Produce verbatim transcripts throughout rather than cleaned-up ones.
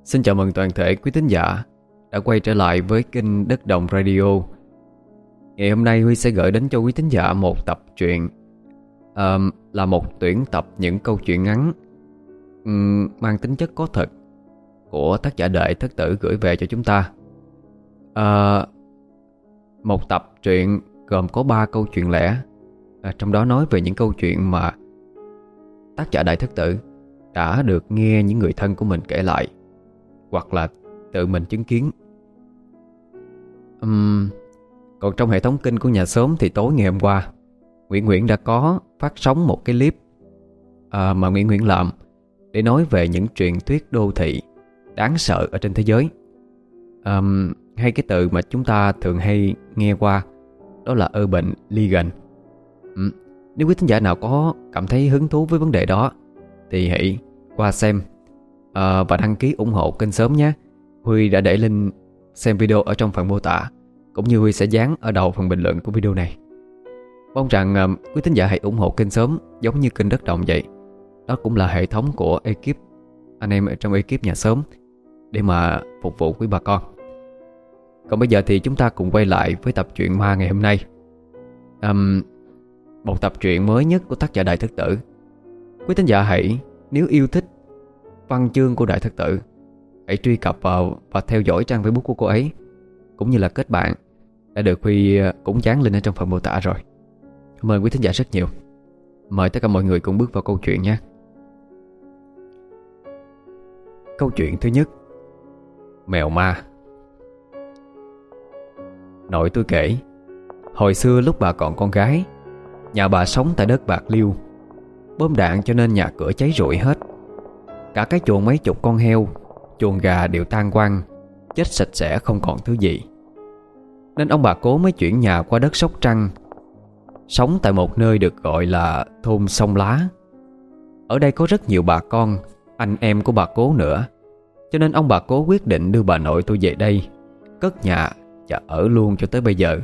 Xin chào mừng toàn thể quý thính giả đã quay trở lại với kênh Đất Đồng Radio. Ngày hôm nay Huy sẽ gửi đến cho quý thính giả một tập truyện, uh, là một tuyển tập những câu chuyện ngắn um, mang tính chất có thật của tác giả Đệ Thất Tử gửi về cho chúng ta. uh, Một tập truyện gồm có ba câu chuyện lẻ, uh, trong đó nói về những câu chuyện mà tác giả Đại Thất Tử đã được nghe những người thân của mình kể lại, hoặc là tự mình chứng kiến. uhm, Còn trong hệ thống kênh của nhà xóm thì tối ngày hôm qua Nguyễn Nguyễn đã có phát sóng một cái clip à, mà Nguyễn Nguyễn làm để nói về những truyền thuyết đô thị đáng sợ ở trên thế giới, à, hay cái từ mà chúng ta thường hay nghe qua đó là urban legend. uhm, Nếu quý thính giả nào có cảm thấy hứng thú với vấn đề đó thì hãy qua xem à, và đăng ký ủng hộ kênh sớm nhé. Huy đã để link xem video ở trong phần mô tả, cũng như Huy sẽ dán ở đầu phần bình luận của video này. Mong rằng à, quý thính giả hãy ủng hộ kênh sớm giống như kênh Đất Đồng vậy. Đó cũng là hệ thống của ekip, anh em ở trong ekip nhà xóm, để mà phục vụ quý bà con. Còn bây giờ thì chúng ta cùng quay lại với tập truyện ma ngày hôm nay. um, Một tập truyện mới nhất của tác giả Đại Thất Tử. Quý thính giả hãy, nếu yêu thích văn chương của Đại Thất Tử, hãy truy cập vào và theo dõi trang Facebook của cô ấy, cũng như là kết bạn đã được Huy cũng dán link ở trong phần mô tả rồi. Cảm ơn quý thính giả rất nhiều. Mời tất cả mọi người cùng bước vào câu chuyện nhé. Câu chuyện thứ nhất: Mèo ma. Nội tôi kể, hồi xưa lúc bà còn con gái, nhà bà sống tại đất Bạc Liêu. Bom đạn cho nên nhà cửa cháy rụi hết. Cả cái chuồng mấy chục con heo, chuồng gà đều tan quang, chết sạch sẽ không còn thứ gì. Nên ông bà cố mới chuyển nhà qua đất Sóc Trăng, sống tại một nơi được gọi là thôn Sông Lá. Ở đây có rất nhiều bà con, anh em của bà cố nữa, cho nên ông bà cố quyết định đưa bà nội tôi về đây, cất nhà và ở luôn cho tới bây giờ.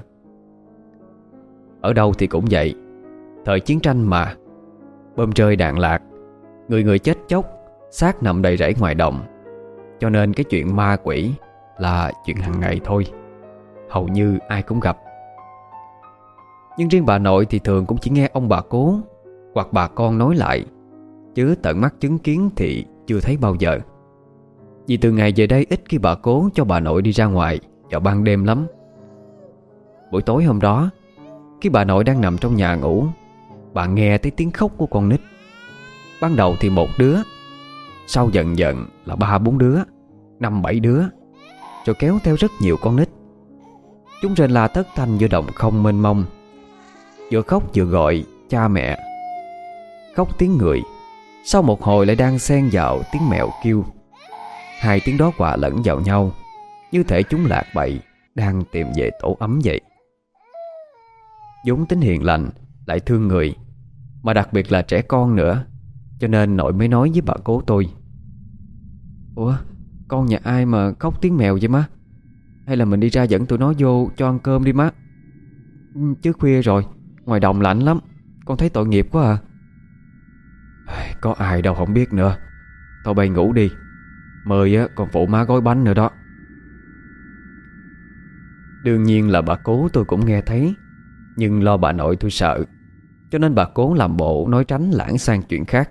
Ở đâu thì cũng vậy, thời chiến tranh mà, bom rơi đạn lạc, người người chết chóc, xác nằm đầy rẫy ngoài đồng. Cho nên cái chuyện ma quỷ là chuyện hàng ngày thôi, hầu như ai cũng gặp. Nhưng riêng bà nội thì thường cũng chỉ nghe ông bà cố hoặc bà con nói lại, chứ tận mắt chứng kiến thì chưa thấy bao giờ. Vì từ ngày về đây ít khi bà cố cho bà nội đi ra ngoài vào ban đêm lắm. Buổi tối hôm đó, khi bà nội đang nằm trong nhà ngủ, bà nghe thấy tiếng khóc của con nít. Ban đầu thì một đứa, sau dần dần là ba bốn đứa, năm bảy đứa, rồi kéo theo rất nhiều con nít. Chúng rên la thất thanh giữa đồng không mênh mông, vừa khóc vừa gọi cha mẹ. Khóc tiếng người, sau một hồi lại đang xen vào tiếng mèo kêu. Hai tiếng đó hòa lẫn vào nhau, như thể chúng lạc bậy đang tìm về tổ ấm vậy. vốn tính hiền lành, lại thương người, mà đặc biệt là trẻ con nữa, cho nên nội mới nói với bà cố tôi: "Ủa, con nhà ai mà khóc tiếng mèo vậy má? Hay là mình đi ra dẫn tụi nó vô cho ăn cơm đi má. Chứ khuya rồi, ngoài đồng lạnh lắm, con thấy tội nghiệp quá à." "Có ai đâu không biết nữa. Thôi bay ngủ đi, mời á còn phụ má gói bánh nữa đó." Đương nhiên là bà cố tôi cũng nghe thấy, nhưng lo bà nội tôi sợ, cho nên bà cố làm bộ nói tránh lãng sang chuyện khác.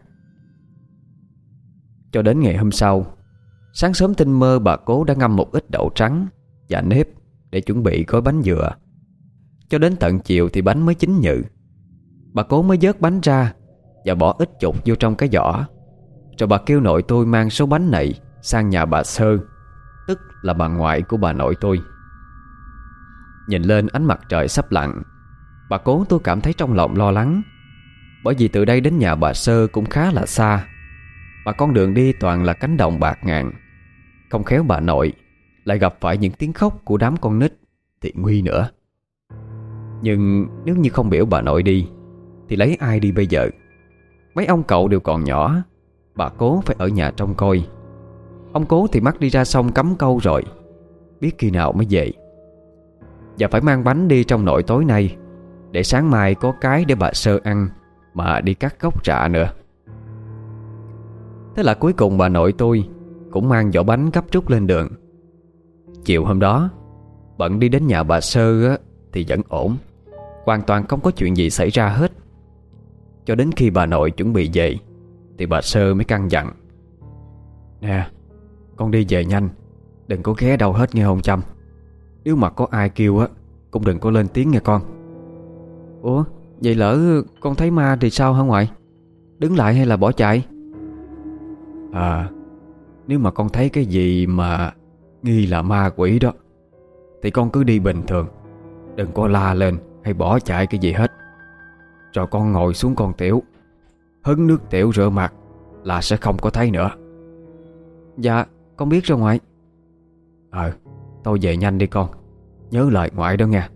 Cho đến ngày hôm sau, sáng sớm tinh mơ bà cố đã ngâm một ít đậu trắng và nếp để chuẩn bị gói bánh dừa. Cho đến tận chiều thì bánh mới chín nhừ. Bà cố mới vớt bánh ra và bỏ ít chục vô trong cái giỏ. Rồi bà kêu nội tôi mang số bánh này sang nhà bà Sơ, tức là bà ngoại của bà nội tôi. Nhìn lên ánh mặt trời sắp lặn, bà cố tôi cảm thấy trong lòng lo lắng, bởi vì từ đây đến nhà bà Sơ cũng khá là xa, mà con đường đi toàn là cánh đồng bạt ngàn. Không khéo bà nội lại gặp phải những tiếng khóc của đám con nít thì nguy nữa. Nhưng nếu như không biểu bà nội đi thì lấy ai đi bây giờ? Mấy ông cậu đều còn nhỏ, bà cố phải ở nhà trông coi. Ông cố thì mắc đi ra sông cắm câu rồi, biết khi nào mới về. Và phải mang bánh đi trong nội tối nay, để sáng mai có cái để bà Sơ ăn mà đi cắt gốc rạ nữa. Thế là cuối cùng bà nội tôi cũng mang giỏ bánh gấp rút lên đường. Chiều hôm đó bận đi đến nhà bà Sơ á, thì vẫn ổn, hoàn toàn không có chuyện gì xảy ra hết. Cho đến khi bà nội chuẩn bị về thì bà Sơ mới căn dặn: "Nè, con đi về nhanh, đừng có ghé đâu hết nghe không Trâm. Nếu mà có ai kêu á cũng đừng có lên tiếng nghe con." "Ủa, vậy lỡ con thấy ma thì sao hả ngoại? Đứng lại hay là bỏ chạy?" "À, nếu mà con thấy cái gì mà nghi là ma quỷ đó thì con cứ đi bình thường, đừng có la lên hay bỏ chạy cái gì hết. Rồi con ngồi xuống con tiểu, hứng nước tiểu rửa mặt là sẽ không có thấy nữa." "Dạ, con biết rồi ngoại." "Ờ, tôi về nhanh đi con, nhớ lời ngoại đó nha."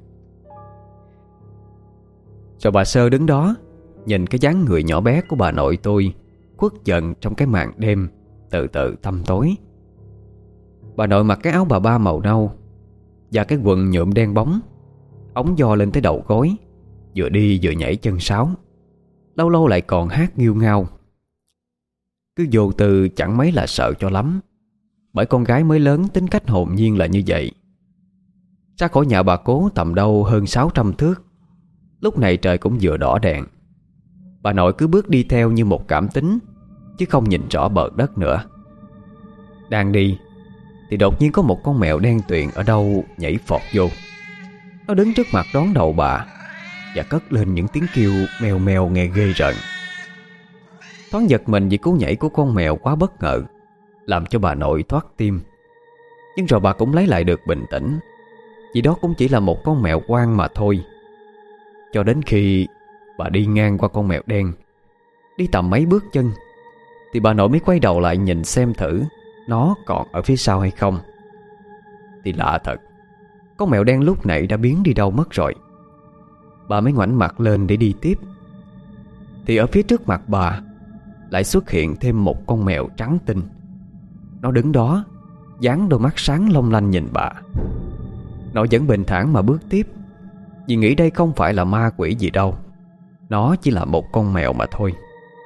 Rồi bà Sơ đứng đó, nhìn cái dáng người nhỏ bé của bà nội tôi khuất dần trong cái màn đêm từ từ tăm tối. Bà nội mặc cái áo bà ba màu nâu và cái quần nhuộm đen bóng, ống giò lên tới đầu gối, vừa đi vừa nhảy chân sáo, lâu lâu lại còn hát nghêu ngao. Cứ vô tư chẳng mấy là sợ cho lắm, bởi con gái mới lớn tính cách hồn nhiên là như vậy. Ra khỏi nhà bà Cố tầm đâu hơn sáu trăm thước. Lúc này trời cũng vừa đỏ đèn. Bà nội cứ bước đi theo như một cảm tính, chứ không nhìn rõ bờ đất nữa. Đang đi thì đột nhiên có một con mèo đen tuyền ở đâu nhảy phọt vô. Nó đứng trước mặt đón đầu bà và cất lên những tiếng kêu mèo mèo nghe ghê rợn. Thoáng giật mình vì cú nhảy của con mèo quá bất ngờ, làm cho bà nội thoát tim. Nhưng rồi bà cũng lấy lại được bình tĩnh, vì đó cũng chỉ là một con mèo hoang mà thôi. Cho đến khi bà đi ngang qua con mèo đen, đi tầm mấy bước chân, thì bà nội mới quay đầu lại nhìn xem thử nó còn ở phía sau hay không. Thì lạ thật, con mèo đen lúc nãy đã biến đi đâu mất rồi. Bà mới ngoảnh mặt lên để đi tiếp, thì ở phía trước mặt bà lại xuất hiện thêm một con mèo trắng tinh. Nó đứng đó, dáng đôi mắt sáng long lanh nhìn bà. Nó vẫn bình thản mà bước tiếp, vì nghĩ đây không phải là ma quỷ gì đâu, nó chỉ là một con mèo mà thôi.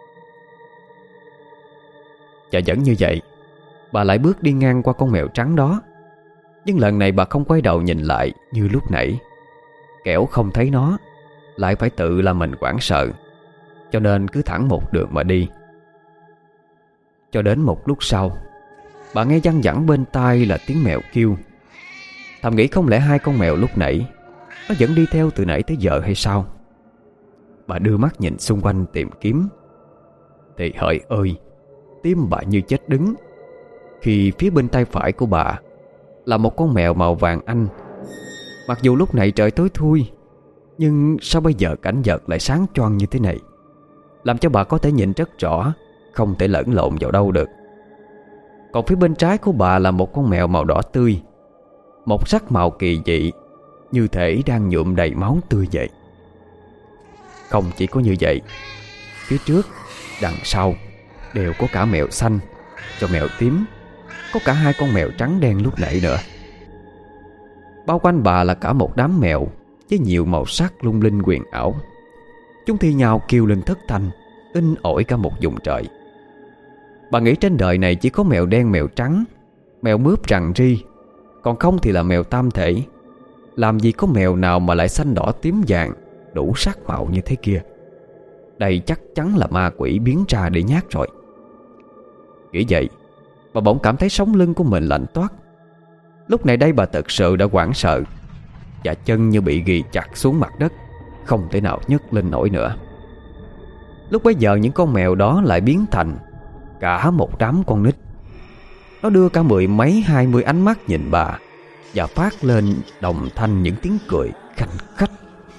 Và vẫn như vậy, bà lại bước đi ngang qua con mèo trắng đó. Nhưng lần này bà không quay đầu nhìn lại như lúc nãy, kẻo không thấy nó lại phải tự làm mình hoảng sợ, cho nên cứ thẳng một đường mà đi. Cho đến một lúc sau, bà nghe văng vẳng bên tai là tiếng mèo kêu. Thầm nghĩ không lẽ hai con mèo lúc nãy nó vẫn đi theo từ nãy tới giờ hay sao. Bà đưa mắt nhìn xung quanh tìm kiếm, thì hỡi ơi, tim bà như chết đứng, khi phía bên tay phải của bà là một con mèo màu vàng anh. Mặc dù lúc này trời tối thui, nhưng sao bây giờ cảnh vật lại sáng choang như thế này, làm cho bà có thể nhìn rất rõ, không thể lẫn lộn vào đâu được. Còn phía bên trái của bà là một con mèo màu đỏ tươi, một sắc màu kỳ dị, như thể đang nhuộm đầy máu tươi vậy. Không chỉ có như vậy, phía trước, đằng sau đều có cả mèo xanh, cho mèo tím, có cả hai con mèo trắng đen lúc nãy nữa. Bao quanh bà là cả một đám mèo với nhiều màu sắc lung linh huyền ảo. Chúng thi nhau kêu lên thất thanh, in ỏi cả một vùng trời. Bà nghĩ trên đời này chỉ có mèo đen mèo trắng, mèo mướp rằn ri, còn không thì là mèo tam thể. Làm gì có mèo nào mà lại xanh đỏ tím vàng, đủ sắc màu như thế kia. Đây chắc chắn là ma quỷ biến ra để nhát rồi. Nghĩ vậy, bà bỗng cảm thấy sống lưng của mình lạnh toát. Lúc này đây bà thật sự đã hoảng sợ, và chân như bị ghì chặt xuống mặt đất, không thể nào nhấc lên nổi nữa. Lúc bấy giờ những con mèo đó lại biến thành cả một đám con nít. Nó đưa cả mười mấy hai mươi ánh mắt nhìn bà, và phát lên đồng thanh những tiếng cười khanh khách.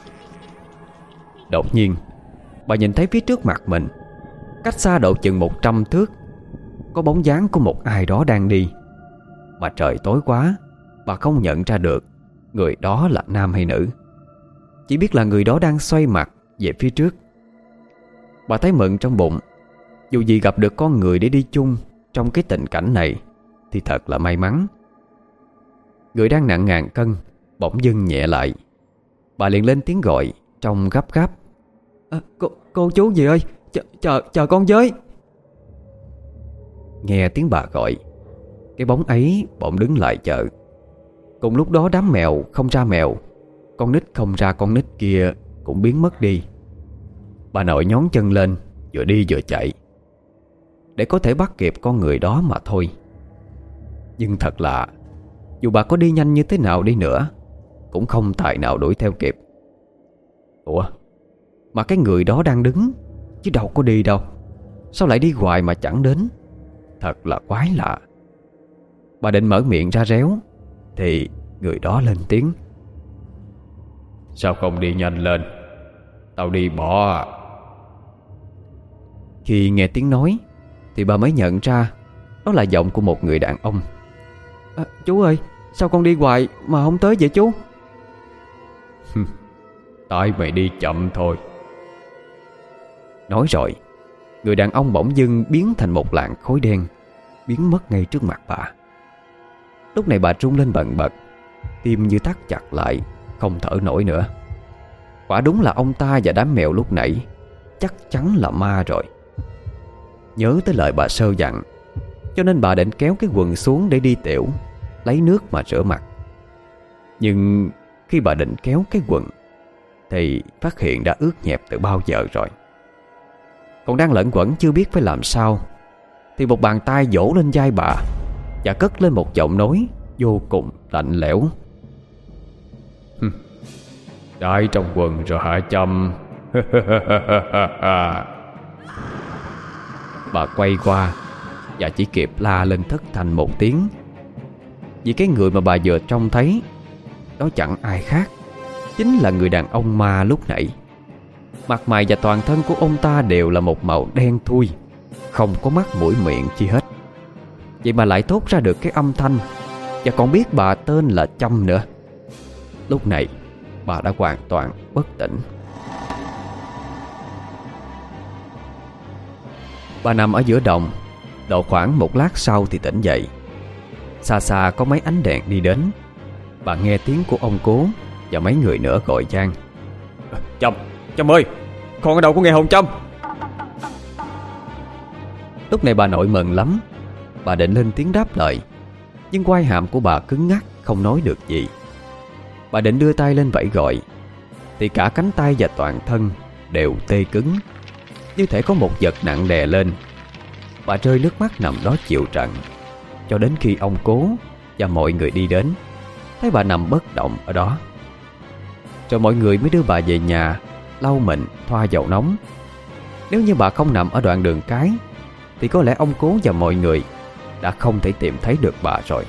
Đột nhiên bà nhìn thấy phía trước mặt mình, cách xa độ chừng một trăm thước, có bóng dáng của một ai đó đang đi. Mà trời tối quá, bà không nhận ra được người đó là nam hay nữ, chỉ biết là người đó đang xoay mặt về phía trước. Bà thấy mừng trong bụng, dù gì gặp được con người để đi chung trong cái tình cảnh này thì thật là may mắn. Người đang nặng ngàn cân bỗng dưng nhẹ lại. Bà liền lên tiếng gọi trong gấp gáp: à, cô, cô chú gì ơi, chờ, chờ, chờ con với. Nghe tiếng bà gọi, cái bóng ấy bỗng đứng lại chợ. Cùng lúc đó đám mèo không ra mèo, con nít không ra con nít kia cũng biến mất đi. Bà nội nhón chân lên, vừa đi vừa chạy, để có thể bắt kịp con người đó mà thôi. Nhưng thật lạ, dù bà có đi nhanh như thế nào đi nữa cũng không tài nào đuổi theo kịp. Ủa, mà cái người đó đang đứng chứ đâu có đi đâu, sao lại đi hoài mà chẳng đến? Thật là quái lạ. Bà định mở miệng ra réo thì người đó lên tiếng: "Sao không đi nhanh lên? Tao đi bỏ à." Khi nghe tiếng nói thì bà mới nhận ra đó là giọng của một người đàn ông. À, chú ơi, sao con đi hoài mà không tới vậy chú? Tại mày đi chậm thôi. Nói rồi, người đàn ông bỗng dưng biến thành một làn khói đen, biến mất ngay trước mặt bà. Lúc này bà run lên bần bật, tim như thắt chặt lại, không thở nổi nữa. Quả đúng là ông ta và đám mèo lúc nãy chắc chắn là ma rồi. Nhớ tới lời bà Sơ dặn, cho nên bà định kéo cái quần xuống để đi tiểu, lấy nước mà rửa mặt. Nhưng khi bà định kéo cái quần thì phát hiện đã ướt nhẹp từ bao giờ rồi. Còn đang lẩn quẩn chưa biết phải làm sao thì một bàn tay vỗ lên vai bà và cất lên một giọng nói vô cùng lạnh lẽo: "Đái trong quần rồi hả Châm?" Bà quay qua và chỉ kịp la lên thất thanh một tiếng, vì cái người mà bà vừa trông thấy đó chẳng ai khác, chính là người đàn ông ma lúc nãy. Mặt mày và toàn thân của ông ta đều là một màu đen thui, không có mắt mũi miệng chi hết. Vậy mà lại thốt ra được cái âm thanh, và còn biết bà tên là Châm nữa. Lúc này bà đã hoàn toàn bất tỉnh. Bà nằm ở giữa đồng, độ khoảng một lát sau thì tỉnh dậy. Xa xa có mấy ánh đèn đi đến. Bà nghe tiếng của ông Cố và mấy người nữa gọi vang: "Châm, Châm ơi, con ở đâu có nghe hồn Châm?" Lúc này bà nội mừng lắm. Bà định lên tiếng đáp lời, nhưng quai hàm của bà cứng ngắc không nói được gì. Bà định đưa tay lên vẫy gọi thì cả cánh tay và toàn thân đều tê cứng, như thể có một vật nặng đè lên. Bà rơi nước mắt nằm đó chịu trận, cho đến khi ông Cố và mọi người đi đến, thấy bà nằm bất động ở đó. Rồi mọi người mới đưa bà về nhà, lau mình, thoa dầu nóng. Nếu như bà không nằm ở đoạn đường cái thì có lẽ ông Cố và mọi người đã không thể tìm thấy được bà rồi.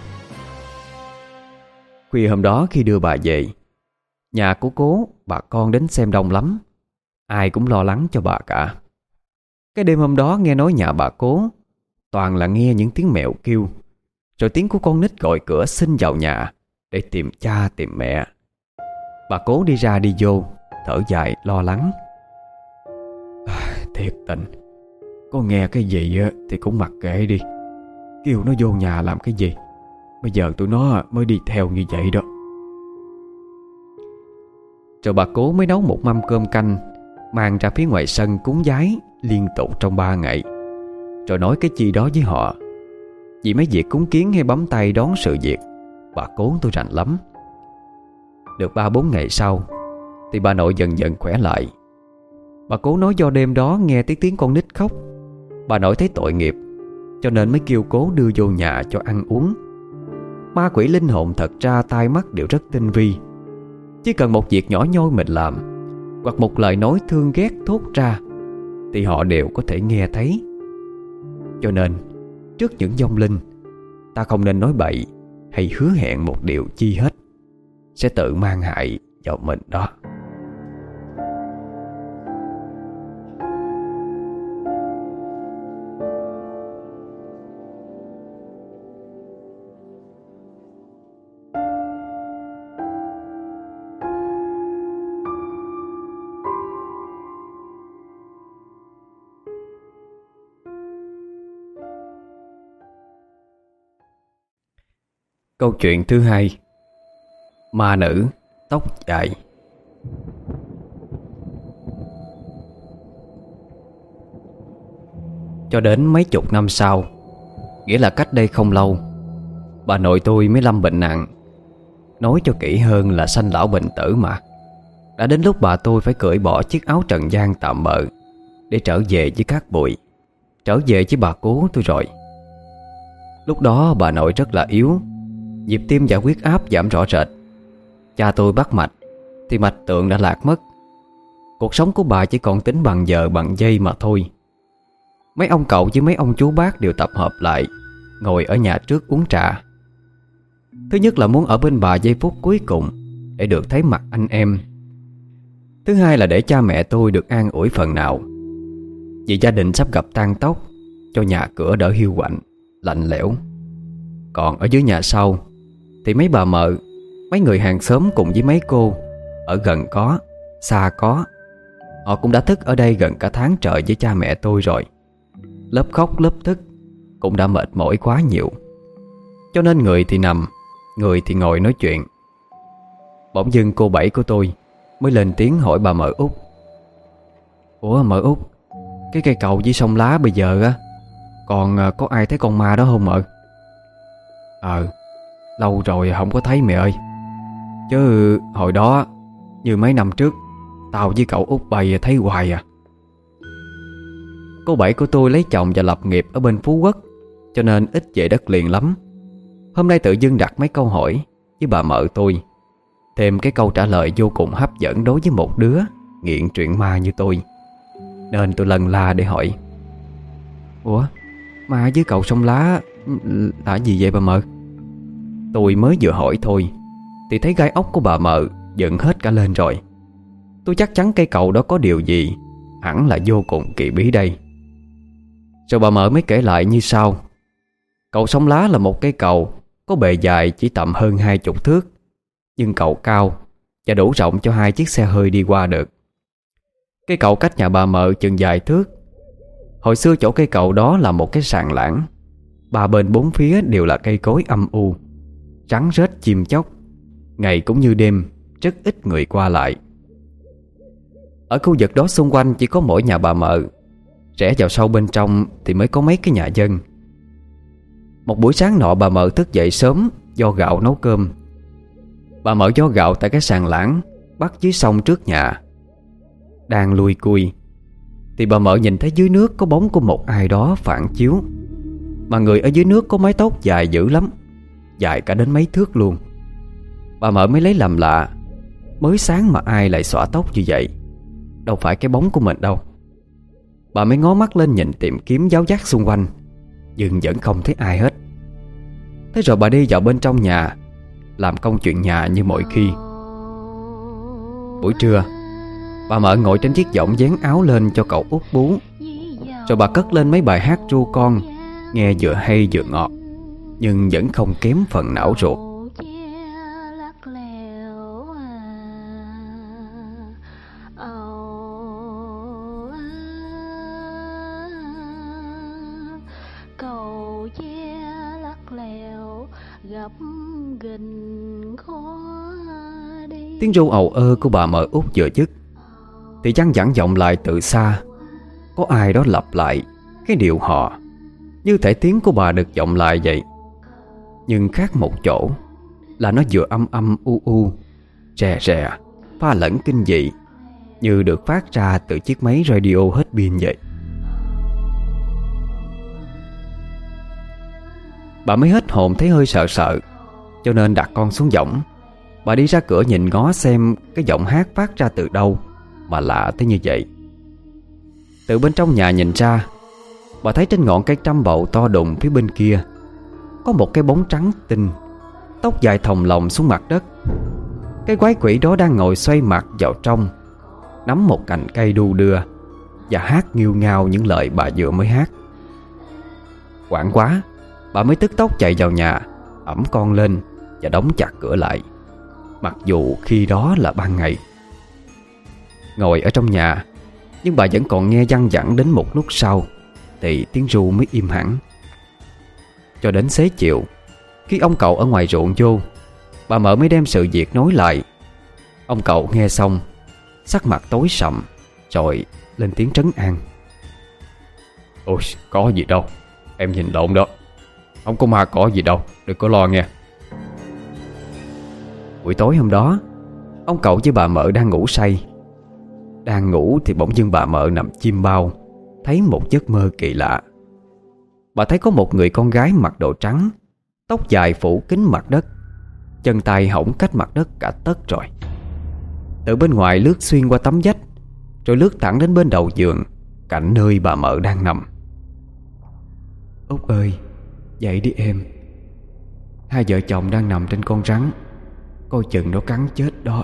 Khuya hôm đó khi đưa bà về, nhà của Cố bà con đến xem đông lắm. Ai cũng lo lắng cho bà cả. Cái đêm hôm đó nghe nói nhà bà Cố toàn là nghe những tiếng mèo kêu, rồi tiếng của con nít gọi cửa xin vào nhà để tìm cha tìm mẹ. Bà Cố đi ra đi vô, thở dài lo lắng: à, thiệt tình, có nghe cái gì thì cũng mặc kệ đi, kêu nó vô nhà làm cái gì, bây giờ tụi nó mới đi theo như vậy đó. Rồi bà Cố mới nấu một mâm cơm canh, mang ra phía ngoài sân cúng vái liên tục trong ba ngày, rồi nói cái chi đó với họ. Vì mấy việc cúng kiến hay bấm tay đón sự việc, bà Cố tôi rành lắm. Được ba bốn ngày sau thì bà nội dần dần khỏe lại. Bà Cố nói do đêm đó nghe tiếng tiếng con nít khóc, bà nội thấy tội nghiệp, cho nên mới kêu Cố đưa vô nhà cho ăn uống. Ma quỷ linh hồn thật ra tai mắt đều rất tinh vi. Chỉ cần một việc nhỏ nhoi mình làm, hoặc một lời nói thương ghét thốt ra, thì họ đều có thể nghe thấy. Cho nên trước những vong linh, ta không nên nói bậy hay hứa hẹn một điều chi hết, sẽ tự mang hại vào mình đó. Câu chuyện thứ hai: Ma nữ tóc dài. Cho đến mấy chục năm sau, nghĩa là cách đây không lâu, bà nội tôi mới lâm bệnh nặng. Nói cho kỹ hơn là sanh lão bệnh tử mà. Đã đến lúc bà tôi phải cởi bỏ chiếc áo trần gian tạm bợ để trở về với các bụi, trở về với bà cố tôi rồi. Lúc đó bà nội rất là yếu, nhịp tim và huyết áp giảm rõ rệt. Cha tôi bắt mạch thì mạch tượng đã lạc mất. Cuộc sống của bà chỉ còn tính bằng giờ bằng giây mà thôi. Mấy ông cậu với mấy ông chú bác đều tập hợp lại, ngồi ở nhà trước uống trà. Thứ nhất là muốn ở bên bà giây phút cuối cùng để được thấy mặt anh em. Thứ hai là để cha mẹ tôi được an ủi phần nào, vì gia đình sắp gặp tang tóc, cho nhà cửa đỡ hiu quạnh, lạnh lẽo. Còn ở dưới nhà sau thì mấy bà mợ, mấy người hàng xóm cùng với mấy cô, ở gần có, xa có, họ cũng đã thức ở đây gần cả tháng trời với cha mẹ tôi rồi. Lớp khóc lớp thức cũng đã mệt mỏi quá nhiều, cho nên người thì nằm, người thì ngồi nói chuyện. Bỗng dưng cô Bảy của tôi mới lên tiếng hỏi bà mợ Út: "Ủa mợ Út, cái cây cầu với sông lá bây giờ á, còn có ai thấy con ma đó không mợ?" "Ờ, lâu rồi không có thấy mẹ ơi. Chứ hồi đó, như mấy năm trước, tao với cậu Út bày thấy hoài à." Cô Bảy của tôi lấy chồng và lập nghiệp ở bên Phú Quốc, cho nên ít về đất liền lắm. Hôm nay tự dưng đặt mấy câu hỏi với bà mợ tôi, thêm cái câu trả lời vô cùng hấp dẫn đối với một đứa nghiện truyện ma như tôi, nên tôi lần la để hỏi: "Ủa, ma dưới cầu sông lá là gì vậy bà mợ?" Tôi mới vừa hỏi thôi thì thấy gai ốc của bà mợ dựng hết cả lên rồi. Tôi chắc chắn cây cầu đó có điều gì hẳn là vô cùng kỳ bí đây. Rồi bà mợ mới kể lại như sau: Cầu sông lá là một cây cầu có bề dài chỉ tầm hơn hai chục thước, nhưng cầu cao và đủ rộng cho hai chiếc xe hơi đi qua được. Cây cầu cách nhà bà mợ chừng vài thước. Hồi xưa chỗ cây cầu đó là một cái sàn lãng, ba bên bốn phía đều là cây cối âm u, rắn rết chim chóc, ngày cũng như đêm rất ít người qua lại. Ở khu vực đó xung quanh chỉ có mỗi nhà bà mợ, rẽ vào sâu bên trong thì mới có mấy cái nhà dân. Một buổi sáng nọ bà mợ thức dậy sớm do gạo nấu cơm. Bà mợ do gạo tại cái sàn lãng bắt dưới sông trước nhà. Đang lui cui thì bà mợ nhìn thấy dưới nước có bóng của một ai đó phản chiếu, mà người ở dưới nước có mái tóc dài dữ lắm, dài cả đến mấy thước luôn. Bà mợ mới lấy làm lạ, mới sáng mà ai lại xõa tóc như vậy, đâu phải cái bóng của mình đâu. Bà mới ngó mắt lên nhìn tìm kiếm giáo giác xung quanh, nhưng vẫn không thấy ai hết. Thế rồi bà đi vào bên trong nhà, làm công chuyện nhà như mọi khi. Buổi trưa, bà mợ ngồi trên chiếc võng vén áo lên cho cậu Út bú. Rồi bà cất lên mấy bài hát ru con, nghe vừa hay vừa ngọt, nhưng vẫn không kém phần não ruột. Tiếng ru ầu ơ của bà mợ Út vừa dứt thì văng vẳng vọng lại từ xa. Có ai đó lặp lại cái điệu hò, như thể tiếng của bà được vọng lại vậy. Nhưng khác một chỗ là nó vừa âm âm u u, rè rè, pha lẫn kinh dị, như được phát ra từ chiếc máy radio hết pin vậy. Bà mới hết hồn thấy hơi sợ sợ, cho nên đặt con xuống võng. Bà đi ra cửa nhìn ngó xem cái giọng hát phát ra từ đâu mà lạ tới như vậy. Từ bên trong nhà nhìn ra, bà thấy trên ngọn cây trăm bậu to đùng phía bên kia có một cái bóng trắng tinh, tóc dài thòng lọng xuống mặt đất. Cái quái quỷ đó đang ngồi xoay mặt vào trong, nắm một cành cây đu đưa và hát nghêu ngao những lời bà vừa mới hát. Hoảng quá, bà mới tức tốc chạy vào nhà, ẵm con lên và đóng chặt cửa lại, mặc dù khi đó là ban ngày. Ngồi ở trong nhà, nhưng bà vẫn còn nghe văng vẳng đến một lúc sau thì tiếng ru mới im hẳn. Cho đến xế chiều, khi ông cậu ở ngoài ruộng vô, bà mợ mới đem sự việc nói lại. Ông cậu nghe xong, sắc mặt tối sầm, rồi lên tiếng trấn an: "Ôi, có gì đâu, em nhìn lộn đó. Không có ma cỏ gì đâu, đừng có lo nghe. Buổi tối hôm đó, ông cậu với bà Mợ đang ngủ say. Đang ngủ thì bỗng dưng bà Mợ nằm chim bao, thấy một giấc mơ kỳ lạ. Bà thấy có một người con gái mặc đồ trắng, tóc dài phủ kín mặt đất, chân tay hõng cách mặt đất cả tấc rồi. Từ bên ngoài lướt xuyên qua tấm vách, rồi lướt thẳng đến bên đầu giường, cạnh nơi bà Mợ đang nằm. Út ơi, dậy đi em. Hai vợ chồng đang nằm trên con rắn, coi chừng nó cắn chết đó.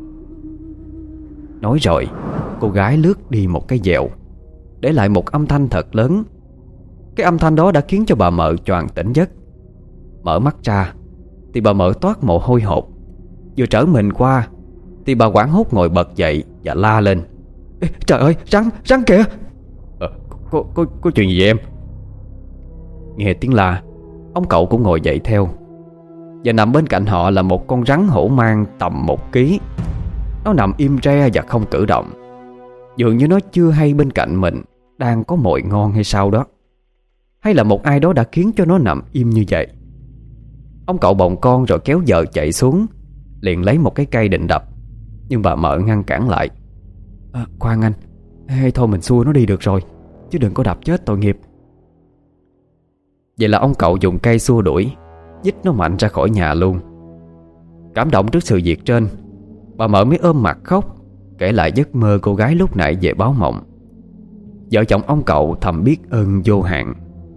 Nói rồi, cô gái lướt đi một cái dẹo, để lại một âm thanh thật lớn. Cái âm thanh đó đã khiến cho bà Mợ choàng tỉnh giấc. Mở mắt ra thì bà Mợ toát mồ hôi hột. Vừa trở mình qua thì bà hoảng hốt ngồi bật dậy và la lên: Ê, trời ơi, rắn, rắn kìa! Ờ, có, có, có chuyện gì vậy em? Nghe tiếng la, ông cậu cũng ngồi dậy theo. Và nằm bên cạnh họ là một con rắn hổ mang tầm một ký. Nó nằm im re và không cử động, dường như nó chưa hay bên cạnh mình đang có mồi ngon hay sao đó, hay là một ai đó đã khiến cho nó nằm im như vậy. Ông cậu bồng con rồi kéo vợ chạy xuống, liền lấy một cái cây định đập, nhưng bà Mợ ngăn cản lại. À, khoan anh, hay thôi mình xua nó đi được rồi, chứ đừng có đập chết tội nghiệp. Vậy là ông cậu dùng cây xua đuổi, dít nó mạnh ra khỏi nhà luôn. Cảm động trước sự việc trên, bà Mợ mới ôm mặt khóc, kể lại giấc mơ cô gái lúc nãy về báo mộng. Vợ chồng ông cậu thầm biết ơn vô hạn.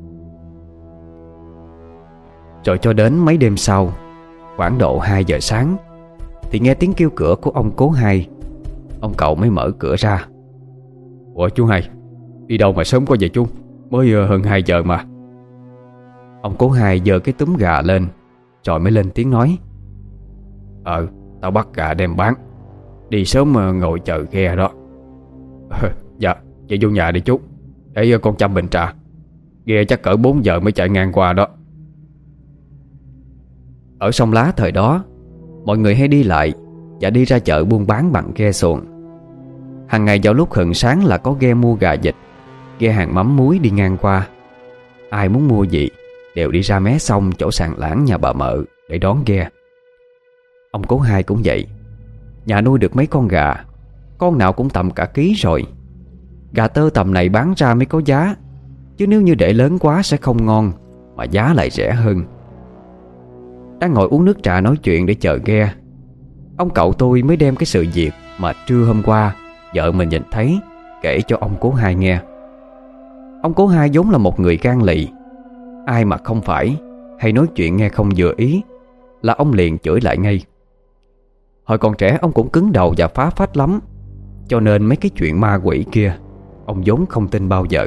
Rồi cho đến mấy đêm sau, khoảng độ hai giờ sáng, thì nghe tiếng kêu cửa của ông Cố Hai. Ông cậu mới mở cửa ra. Ủa chú Hai, đi đâu mà sớm quá vậy chú? Mới uh, hơn hai giờ mà. Ông Cố Hai giơ cái túm gà lên, rồi mới lên tiếng nói: Ờ, tao bắt gà đem bán, đi sớm uh, ngồi chờ ghe đó. Dạ, vậy vô nhà đi chú, để uh, con chăm bình trà. Ghe chắc cỡ bốn giờ mới chạy ngang qua đó. Ở Sông Lá thời đó, mọi người hay đi lại và đi ra chợ buôn bán bằng ghe xuồng. Hàng ngày vào lúc hừng sáng là có ghe mua gà vịt, ghe hàng mắm muối đi ngang qua. Ai muốn mua gì đều đi ra mé sông chỗ sàn lãng nhà bà Mợ để đón ghe. Ông Cố Hai cũng vậy. Nhà nuôi được mấy con gà, con nào cũng tầm cả ký rồi. Gà tơ tầm này bán ra mới có giá, chứ nếu như để lớn quá sẽ không ngon, mà giá lại rẻ hơn. Đang ngồi uống nước trà nói chuyện để chờ ghe, ông cậu tôi mới đem cái sự việc mà trưa hôm qua vợ mình nhìn thấy kể cho ông Cố Hai nghe. Ông Cố Hai vốn là một người gan lì, ai mà không phải hay nói chuyện nghe không vừa ý là ông liền chửi lại ngay. Hồi còn trẻ ông cũng cứng đầu và phá phách lắm, cho nên mấy cái chuyện ma quỷ kia ông vốn không tin bao giờ.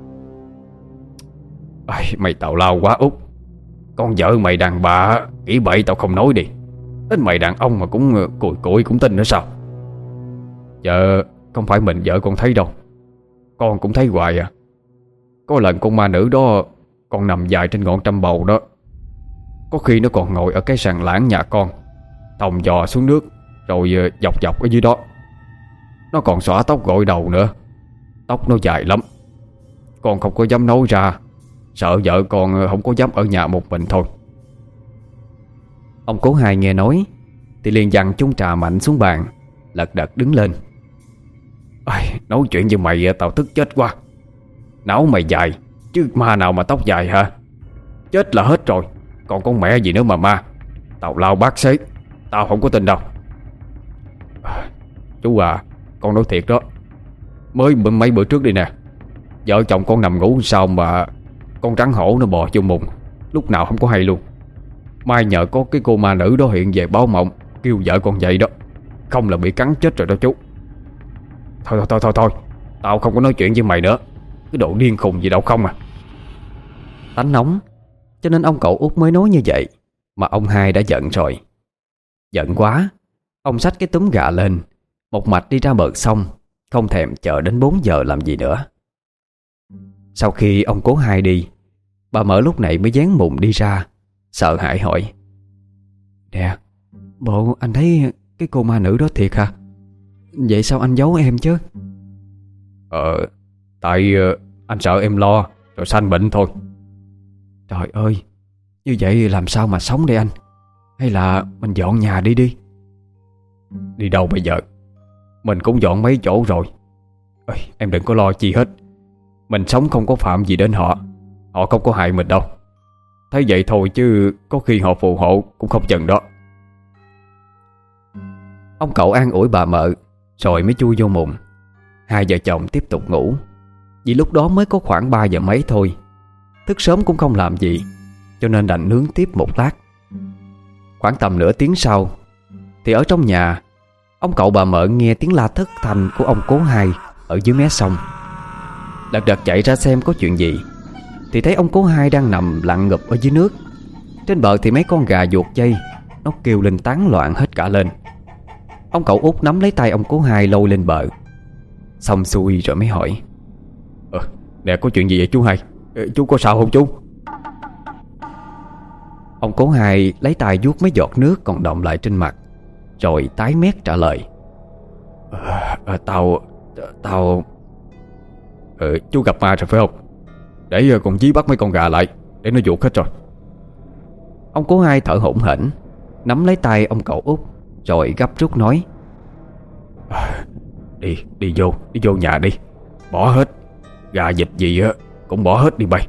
Ai, mày tào lao quá Út. Con vợ mày đàn bà nghĩ bậy tao không nói đi, đến mày đàn ông mà cũng cùi cùi cũng tin nữa sao? Dạ, không phải mình vợ con thấy đâu, con cũng thấy hoài à. Có lần con ma nữ đó còn nằm dài trên ngọn trăm bầu đó. Có khi nó còn ngồi ở cái sàn lãng nhà con, thòng dò xuống nước, rồi dọc dọc ở dưới đó. Nó còn xõa tóc gội đầu nữa. Tóc nó dài lắm. Con không có dám nói ra, sợ vợ con không có dám ở nhà một mình thôi. Ông Cố Hai nghe nói thì liền dằn chung trà mạnh xuống bàn, lật đật đứng lên. Ai, nói chuyện với mày tao tức chết quá. Não mày dài, chứ ma nào mà tóc dài hả? Chết là hết rồi, còn con mẹ gì nữa mà ma. Tào lao bác xế, tao không có tin đâu. À, chú à, con nói thiệt đó. Mới mấy bữa trước đi nè, vợ chồng con nằm ngủ sao mà con rắn hổ nó bò vô mùng, lúc nào không có hay luôn. Mai nhờ có cái cô ma nữ đó hiện về báo mộng, kêu vợ con dậy đó, không là bị cắn chết rồi đó chú. Thôi thôi thôi thôi thôi, tao không có nói chuyện với mày nữa. Cái độ điên khùng gì đâu không à. Tánh nóng, cho nên ông cậu Út mới nói như vậy, mà ông Hai đã giận rồi. Giận quá, ông xách cái túm gà lên, một mạch đi ra bờ sông, không thèm chờ đến bốn giờ làm gì nữa. Sau khi ông Cố Hai đi, bà Mợ lúc này mới dán mùng đi ra, sợ hãi hỏi: Nè, bộ anh thấy cái cô ma nữ đó thiệt hả? Vậy sao anh giấu em chứ? Ờ, tại uh, anh sợ em lo rồi sanh bệnh thôi. Trời ơi, Như vậy làm sao mà sống đây anh? Hay là mình dọn nhà đi đi? Đi đâu bây giờ? Mình cũng dọn mấy chỗ rồi. Ôi, em đừng có lo chi hết. Mình sống không có phạm gì đến họ. Họ không có hại mình đâu. Thấy vậy thôi chứ có khi họ phù hộ cũng không chừng đó. Ông cậu an ủi bà Mợ rồi mới chui vô mùng. Hai vợ chồng tiếp tục ngủ. Vì lúc đó mới có khoảng ba giờ mấy thôi. Thức sớm cũng không làm gì, cho nên đành nướng tiếp một lát. Khoảng tầm nửa tiếng sau thì ở trong nhà, ông cậu bà Mợ nghe tiếng la thất thanh của ông Cố Hai ở dưới mé sông. Lật đật chạy ra xem có chuyện gì thì thấy ông Cố Hai đang nằm lặn ngụp ở dưới nước. Trên bờ thì mấy con gà vuột dây nó kêu lên tán loạn hết cả lên. Ông cậu út nắm lấy tay ông Cố Hai lôi lên bờ. Xong xuôi rồi mới hỏi: Ờ, nè có chuyện gì vậy chú Hai? Ờ, chú có sao không chú? Ông Cố Hai lấy tay vuốt mấy giọt nước còn đọng lại trên mặt, rồi tái mét trả lời: à, à, Tao Tao ờ, Chú gặp ma rồi phải không? Để còn dí bắt mấy con gà lại để nó vuột hết rồi. Ông Cố Hai thở hổn hển, nắm lấy tay ông cậu út rồi gấp rút nói: à, Đi, đi vô, đi vô nhà đi. Bỏ hết, gà vịt gì á cũng bỏ hết đi bay.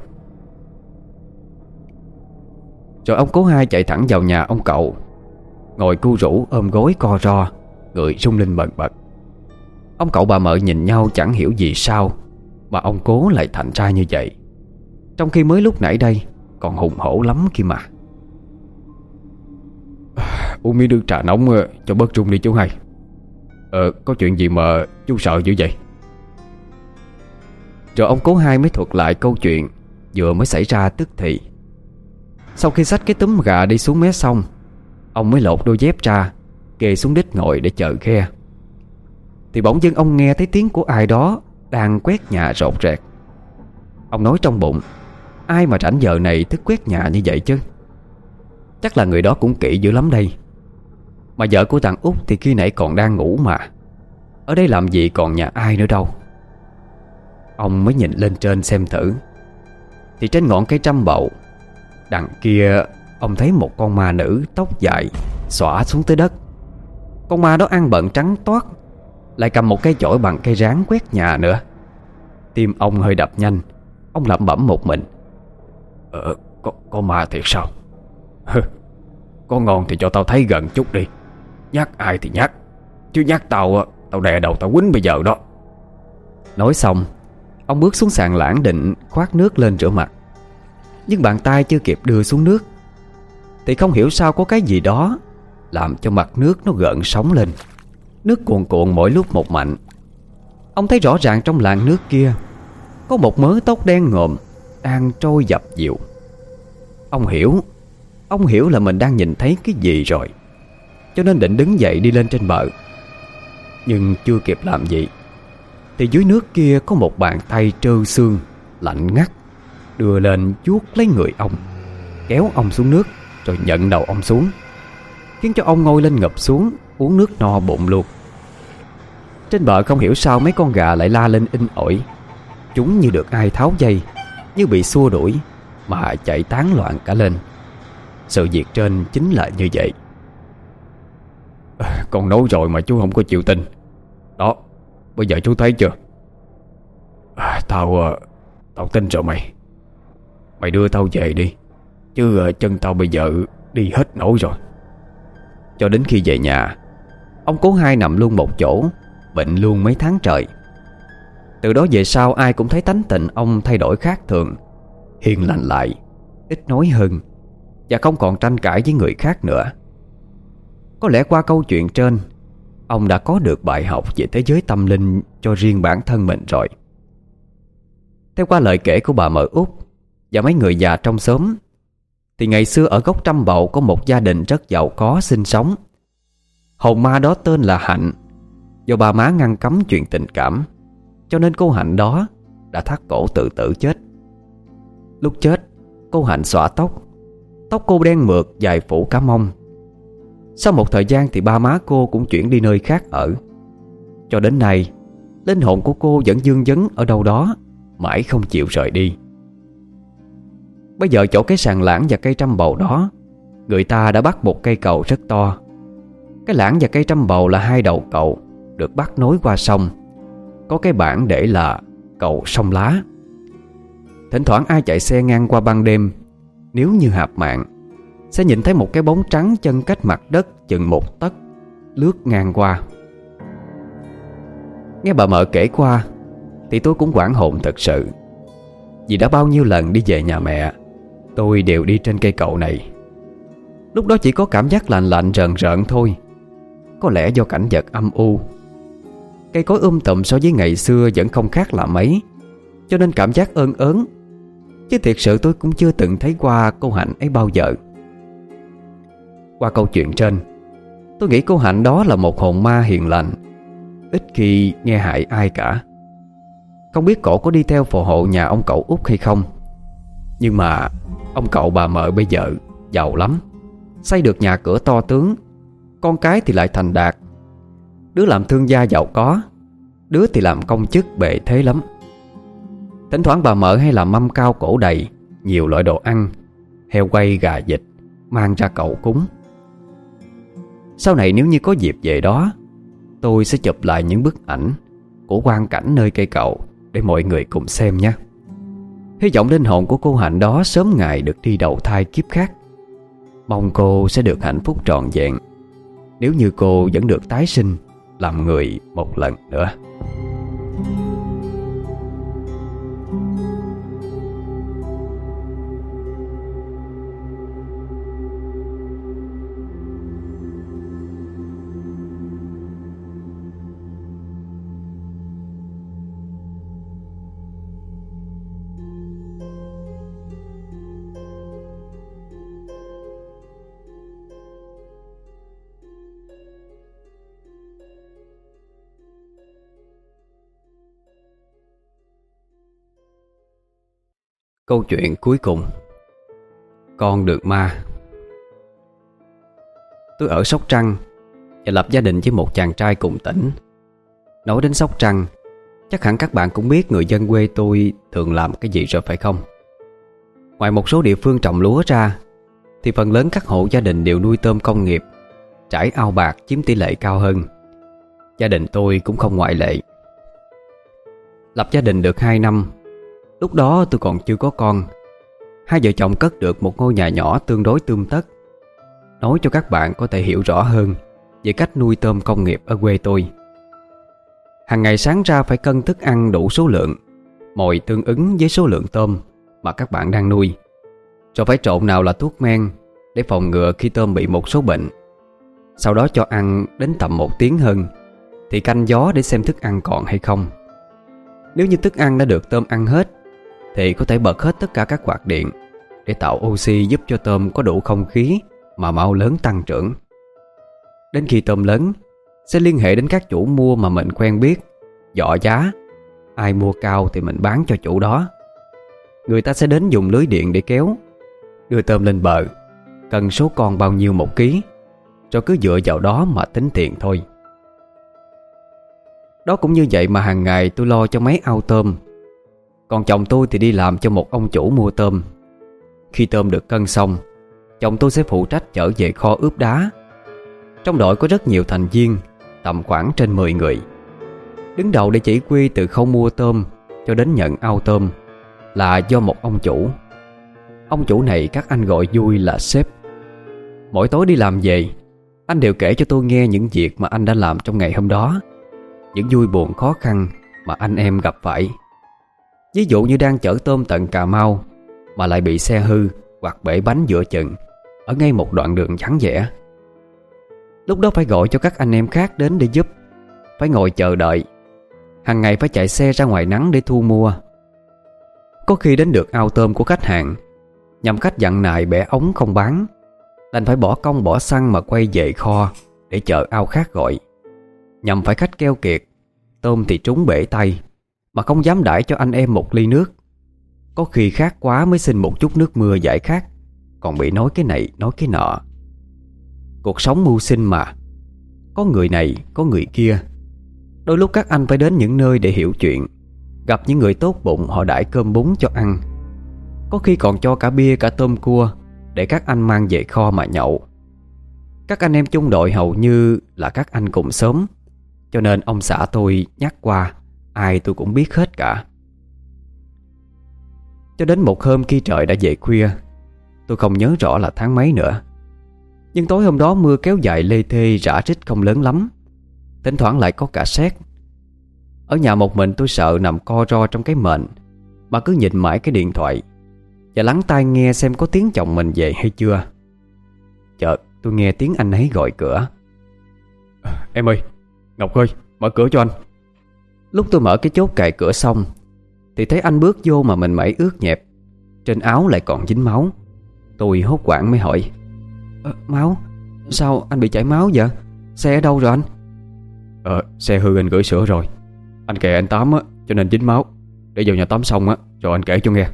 Rồi ông Cố Hai chạy thẳng vào nhà ông cậu, ngồi cu rũ ôm gối co ro, người rung lên bần bật. Ông cậu bà Mợ nhìn nhau chẳng hiểu gì sao mà ông Cố lại thành ra như vậy, trong khi mới lúc nãy đây còn hùng hổ lắm kia mà. Uống miếng nước trà nóng cho bớt rung đi chú Hai. Ờ, có chuyện gì mà chú sợ dữ vậy? Rồi ông Cố Hai mới thuật lại câu chuyện vừa mới xảy ra tức thì. Sau khi xách cái túm gà đi xuống mé sông, ông mới lột đôi dép ra, kê xuống đít ngồi để chờ ghe. Thì bỗng dưng ông nghe thấy tiếng của ai đó đang quét nhà rột rẹt. Ông nói trong bụng: ai mà rảnh giờ này thức quét nhà như vậy chứ? Chắc là người đó cũng kỹ dữ lắm đây. Mà vợ của thằng út thì khi nãy còn đang ngủ mà. Ở đây làm gì còn nhà ai nữa đâu. Ông mới nhìn lên trên xem thử. Thì trên ngọn cây trăm bậu đằng kia, ông thấy một con ma nữ tóc dài xõa xuống tới đất. Con ma đó ăn bận trắng toát, lại cầm một cây chổi bằng cây ráng quét nhà nữa. Tim ông hơi đập nhanh. Ông lẩm bẩm một mình: Ờ, có, có ma thiệt sao? Có ngon thì cho tao thấy gần chút đi. Nhắc ai thì nhắc, chứ nhắc tao, tao đè đầu tao quýnh bây giờ đó. Nói xong, ông bước xuống sàn lảng định khoát nước lên rửa mặt. Nhưng bàn tay chưa kịp đưa xuống nước thì không hiểu sao có cái gì đó làm cho mặt nước nó gợn sóng lên. Nước cuồn cuộn mỗi lúc một mạnh. Ông thấy rõ ràng trong làn nước kia có một mớ tóc đen ngòm đang trôi dập dìu. Ông hiểu Ông hiểu là mình đang nhìn thấy cái gì rồi, cho nên định đứng dậy đi lên trên bờ. Nhưng chưa kịp làm gì thì dưới nước kia có một bàn tay trơ xương lạnh ngắt đưa lên vuốt lấy người ông, kéo ông xuống nước rồi nhận đầu ông xuống, khiến cho ông ngồi lên ngập xuống uống nước no bụng luôn. Trên bờ không hiểu sao mấy con gà lại la lên inh ỏi. Chúng như được ai tháo dây, như bị xua đuổi mà chạy tán loạn cả lên. Sự việc trên chính là như vậy. À, con nói rồi mà chú không có chịu tin. Đó, bây giờ chú thấy chưa? À, tao Tao tin rồi mày. Mày đưa tao về đi, chứ chân tao bây giờ đi hết nổi rồi. Cho đến khi về nhà, ông Cố Hai nằm luôn một chỗ, bệnh luôn mấy tháng trời. Từ đó về sau ai cũng thấy tánh tình ông thay đổi khác thường, hiền lành lại, ít nói hơn, và không còn tranh cãi với người khác nữa. Có lẽ qua câu chuyện trên, ông đã có được bài học về thế giới tâm linh cho riêng bản thân mình rồi. Theo qua lời kể của bà Mợ út và mấy người già trong xóm, thì ngày xưa ở gốc Trăm Bậu có một gia đình rất giàu có sinh sống. Hồn ma đó tên là Hạnh. Do bà má ngăn cấm chuyện tình cảm, cho nên cô Hạnh đó đã thắt cổ tự tử chết. Lúc chết, cô Hạnh xõa tóc. Tóc cô đen mượt dài phủ cả mông. Sau một thời gian thì ba má cô cũng chuyển đi nơi khác ở. Cho đến nay, linh hồn của cô vẫn vương vấn ở đâu đó, mãi không chịu rời đi. Bây giờ chỗ cái sàn lãng và cây trăm bầu đó, người ta đã bắt một cây cầu rất to. Cái lãng và cây trăm bầu là hai đầu cầu được bắt nối qua sông. Có cái bảng để là cầu sông Lá. Thỉnh thoảng ai chạy xe ngang qua ban đêm, nếu như hạp mạng, sẽ nhìn thấy một cái bóng trắng chân cách mặt đất chừng một tấc lướt ngang qua. Nghe bà mợ kể qua thì tôi cũng hoảng hồn thật sự. Vì đã bao nhiêu lần đi về nhà mẹ, tôi đều đi trên cây cầu này. Lúc đó chỉ có cảm giác lạnh lạnh rợn rợn thôi. Có lẽ do cảnh vật âm u, cây cối um tùm so với ngày xưa vẫn không khác là mấy, cho nên cảm giác ơn ớn. Chứ thiệt sự tôi cũng chưa từng thấy qua cô Hạnh ấy bao giờ. Qua câu chuyện trên, tôi nghĩ cô Hạnh đó là một hồn ma hiền lành, ít khi nghe hại ai cả. Không biết cổ có đi theo phù hộ nhà ông cậu Út hay không. Nhưng mà ông cậu bà mợ bây giờ giàu lắm, xây được nhà cửa to tướng, con cái thì lại thành đạt. Đứa làm thương gia giàu có, đứa thì làm công chức bề thế lắm. Thỉnh thoảng bà mợ hay làm mâm cao cổ đầy nhiều loại đồ ăn, heo quay gà vịt, mang ra cậu cúng. Sau này nếu như có dịp về đó, tôi sẽ chụp lại những bức ảnh của quang cảnh nơi cây cầu để mọi người cùng xem nhé. Hy vọng linh hồn của cô Hạnh đó sớm ngày được đi đầu thai kiếp khác. Mong cô sẽ được hạnh phúc trọn vẹn nếu như cô vẫn được tái sinh làm người một lần nữa. Câu chuyện cuối cùng, con được ma. Tôi ở Sóc Trăng và lập gia đình với một chàng trai cùng tỉnh. Nói đến Sóc Trăng, chắc hẳn các bạn cũng biết người dân quê tôi thường làm cái gì rồi phải không? Ngoài một số địa phương trồng lúa ra, thì phần lớn các hộ gia đình đều nuôi tôm công nghiệp, trải ao bạc chiếm tỷ lệ cao hơn. Gia đình tôi cũng không ngoại lệ. Lập gia đình được hai năm, lúc đó tôi còn chưa có con. Hai vợ chồng cất được một ngôi nhà nhỏ tương đối tươm tất. Nói cho các bạn có thể hiểu rõ hơn về cách nuôi tôm công nghiệp ở quê tôi. Hàng ngày sáng ra phải cân thức ăn đủ số lượng, mồi tương ứng với số lượng tôm mà các bạn đang nuôi. Rồi phải trộn nào là thuốc men để phòng ngừa khi tôm bị một số bệnh. Sau đó cho ăn đến tầm một tiếng hơn thì canh gió để xem thức ăn còn hay không. Nếu như thức ăn đã được tôm ăn hết thì có thể bật hết tất cả các quạt điện để tạo oxy giúp cho tôm có đủ không khí mà mau lớn tăng trưởng. Đến khi tôm lớn, sẽ liên hệ đến các chủ mua mà mình quen biết, dọ giá. Ai mua cao thì mình bán cho chủ đó. Người ta sẽ đến dùng lưới điện để kéo, đưa tôm lên bờ, cần số con bao nhiêu một ký, rồi cứ dựa vào đó mà tính tiền thôi. Đó cũng như vậy mà hàng ngày tôi lo cho mấy ao tôm. Còn chồng tôi thì đi làm cho một ông chủ mua tôm. Khi tôm được cân xong, chồng tôi sẽ phụ trách chở về kho ướp đá. Trong đội có rất nhiều thành viên, tầm khoảng trên mười người. Đứng đầu để chỉ huy từ khâu mua tôm cho đến nhận ao tôm là do một ông chủ. Ông chủ này các anh gọi vui là sếp. Mỗi tối đi làm về, anh đều kể cho tôi nghe những việc mà anh đã làm trong ngày hôm đó, những vui buồn khó khăn mà anh em gặp phải. Ví dụ như đang chở tôm tận Cà Mau mà lại bị xe hư hoặc bể bánh giữa chừng ở ngay một đoạn đường vắng vẻ. Lúc đó phải gọi cho các anh em khác đến để giúp, phải ngồi chờ đợi. Hàng ngày phải chạy xe ra ngoài nắng để thu mua. Có khi đến được ao tôm của khách hàng, nhằm khách dặn nài bẻ ống không bán, đành phải bỏ công bỏ xăng mà quay về kho để chờ ao khác gọi. Nhằm phải khách keo kiệt, tôm thì trúng bể tay mà không dám đãi cho anh em một ly nước. Có khi khát quá mới xin một chút nước mưa giải khát, còn bị nói cái này nói cái nọ. Cuộc sống mưu sinh mà, có người này có người kia. Đôi lúc các anh phải đến những nơi để hiểu chuyện, gặp những người tốt bụng họ đãi cơm bún cho ăn. Có khi còn cho cả bia cả tôm cua để các anh mang về kho mà nhậu. Các anh em chung đội hầu như là các anh cùng xóm, cho nên ông xã tôi nhắc qua ai tôi cũng biết hết cả. Cho đến một hôm khi trời đã về khuya, tôi không nhớ rõ là tháng mấy nữa, nhưng tối hôm đó mưa kéo dài lê thê rã rít không lớn lắm, thỉnh thoảng lại có cả sét. Ở nhà một mình tôi sợ nằm co ro trong cái mền, mà cứ nhìn mãi cái điện thoại và lắng tai nghe xem có tiếng chồng mình về hay chưa. Chợt tôi nghe tiếng anh ấy gọi cửa. Em ơi, Ngọc ơi, mở cửa cho anh. Lúc tôi mở cái chốt cài cửa xong thì thấy anh bước vô mà mình mẩy ướt nhẹp, trên áo lại còn dính máu. Tôi hốt hoảng mới hỏi: ờ, Máu? Sao anh bị chảy máu vậy? Xe ở đâu rồi anh? Ờ, xe hư anh gửi sửa rồi. Anh kệ anh tắm á, cho nên dính máu. Để vào nhà tắm xong á, rồi anh kể cho nghe.